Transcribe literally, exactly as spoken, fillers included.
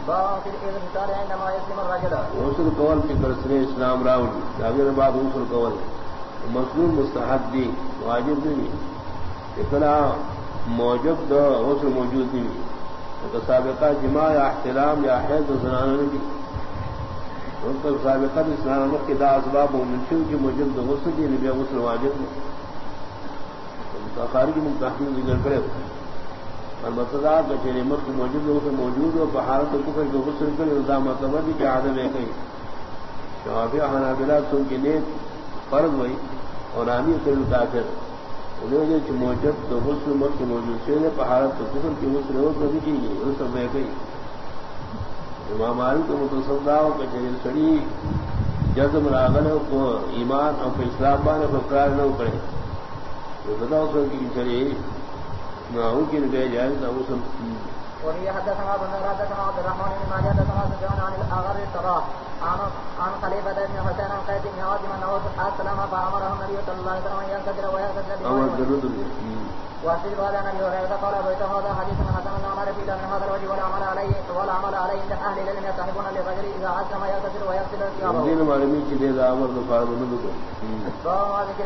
باقي الإذن عندما يسلم الرجل غسل قول في كرسي اسلام راول اگر بعد غسل قول مسلم مستحب دی واجب نہیں اتنا موجب دو غسل موجود نہیں تو سابقہ جماع یا احتلام یا حیض زنانہ نہیں ان کا سابقہ اسلام کی دا اسباب منشو کی موجب دو غسل دی نبی غسل واجب نہیں خارجی من تحقیق ذکر کرے البتہ کہ مت موجود ہو کہ موجود ہو بحالت کفر کے غسل کے نظام متبدی کے عادت ہے کہیں شافعی حنابلہ سن کی نیت فرض ہوئی اور آنی کل کافر انہیں جو موجود تو غسل مت کے موجود سے بحالت کفر کی غسل ہو کبھی چاہیے غسل ہے کہیں امام مالک کو متصدہ ہو کہ جلیل سڑی جزم راغل کو ایمان اور اسلام بانے کو قرار نہ کرے بتاؤ سر کی چلیے ممكن بيجاز او سم وهي حدثنا ابن حدثنا عبد الرحمن بن ماجه حدثنا سفيان عن الاغر الصراح عن عن خليفه بن حسين عن قيس بن عاصم انه السلام فامره النبي صلى الله عليه وسلم ان ينتظر ويغتسل وفي بعض ان يهريره قال بيت هذا حديث حسن الامر في من هذا الوجه ولا عمل عليه ولا عمل عليه عند اهل العلم يصحبون للرجل اذا عزم يغتسل ويغسل ثيابه.